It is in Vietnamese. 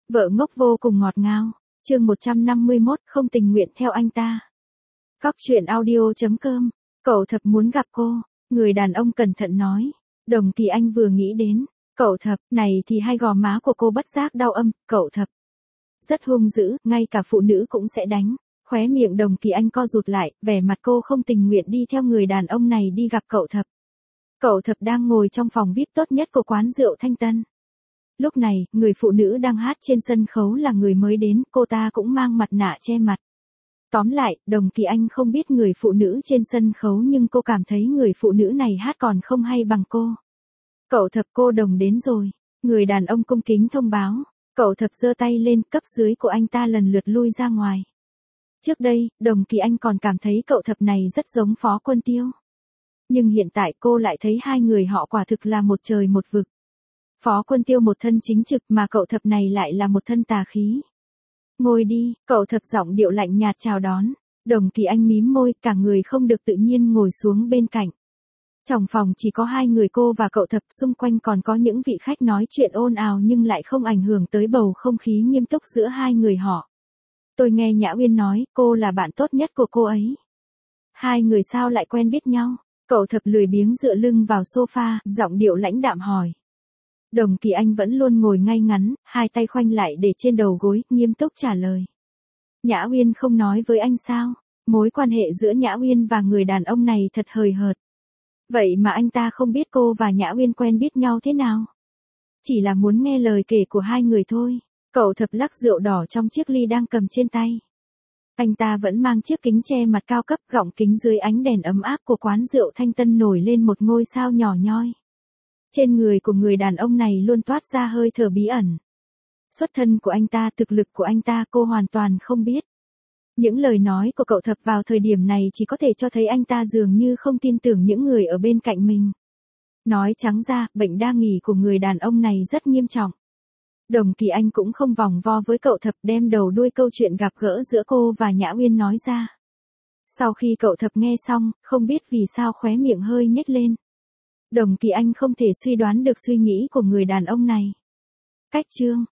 Vợ ngốc vô cùng ngọt ngào. Chương 151, không tình nguyện theo anh ta. Cóc truyện audio.com. Cậu Thập muốn gặp cô. Người đàn ông cẩn thận nói. Đồng Kỳ Anh vừa nghĩ đến. Cậu Thập, này thì hai gò má của cô bất giác đau âm. Cậu Thập rất hung dữ, ngay cả phụ nữ cũng sẽ đánh. Khóe miệng Đồng Kỳ Anh co rụt lại, vẻ mặt cô không tình nguyện đi theo người đàn ông này đi gặp cậu Thập. Cậu Thập đang ngồi trong phòng VIP tốt nhất của quán rượu Thanh Tân. Lúc này, người phụ nữ đang hát trên sân khấu là người mới đến, cô ta cũng mang mặt nạ che mặt. Tóm lại, Đồng Kỳ Anh không biết người phụ nữ trên sân khấu nhưng cô cảm thấy người phụ nữ này hát còn không hay bằng cô. Cậu Thập, cô Đồng đến rồi. Người đàn ông cung kính thông báo. Cậu Thập giơ tay lên, cấp dưới của anh ta lần lượt lui ra ngoài. Trước đây, Đồng Kỳ Anh còn cảm thấy cậu Thập này rất giống Phó Quân Tiêu. Nhưng hiện tại cô lại thấy hai người họ quả thực là một trời một vực. Phó Quân Tiêu một thân chính trực mà cậu Thập này lại là một thân tà khí. Ngồi đi, cậu Thập giọng điệu lạnh nhạt chào đón. Đồng Kỳ Anh mím môi, cả người không được tự nhiên ngồi xuống bên cạnh. Trong phòng chỉ có hai người cô và cậu Thập, xung quanh còn có những vị khách nói chuyện ồn ào nhưng lại không ảnh hưởng tới bầu không khí nghiêm túc giữa hai người họ. Tôi nghe Nhã Uyên nói, cô là bạn tốt nhất của cô ấy. Hai người sao lại quen biết nhau? Cậu Thập lười biếng dựa lưng vào sofa, giọng điệu lãnh đạm hỏi. Đồng Kỳ Anh vẫn luôn ngồi ngay ngắn, hai tay khoanh lại để trên đầu gối, nghiêm túc trả lời. Nhã Uyên không nói với anh sao? Mối quan hệ giữa Nhã Uyên và người đàn ông này thật hời hợt. Vậy mà anh ta không biết cô và Nhã Uyên quen biết nhau thế nào? Chỉ là muốn nghe lời kể của hai người thôi. Cậu Thập lắc rượu đỏ trong chiếc ly đang cầm trên tay. Anh ta vẫn mang chiếc kính che mặt cao cấp, gọng kính dưới ánh đèn ấm áp của quán rượu Thanh Tân nổi lên một ngôi sao nhỏ nhoi. Trên người của người đàn ông này luôn toát ra hơi thở bí ẩn. Xuất thân của anh ta, thực lực của anh ta cô hoàn toàn không biết. Những lời nói của cậu Thập vào thời điểm này chỉ có thể cho thấy anh ta dường như không tin tưởng những người ở bên cạnh mình. Nói trắng ra, bệnh đa nghi của người đàn ông này rất nghiêm trọng. Đồng Kỳ Anh cũng không vòng vo với cậu Thập, đem đầu đuôi câu chuyện gặp gỡ giữa cô và Nhã Uyên nói ra. Sau khi cậu Thập nghe xong, không biết vì sao khóe miệng hơi nhếch lên. Đồng Kỳ Anh không thể suy đoán được suy nghĩ của người đàn ông này. Cách chương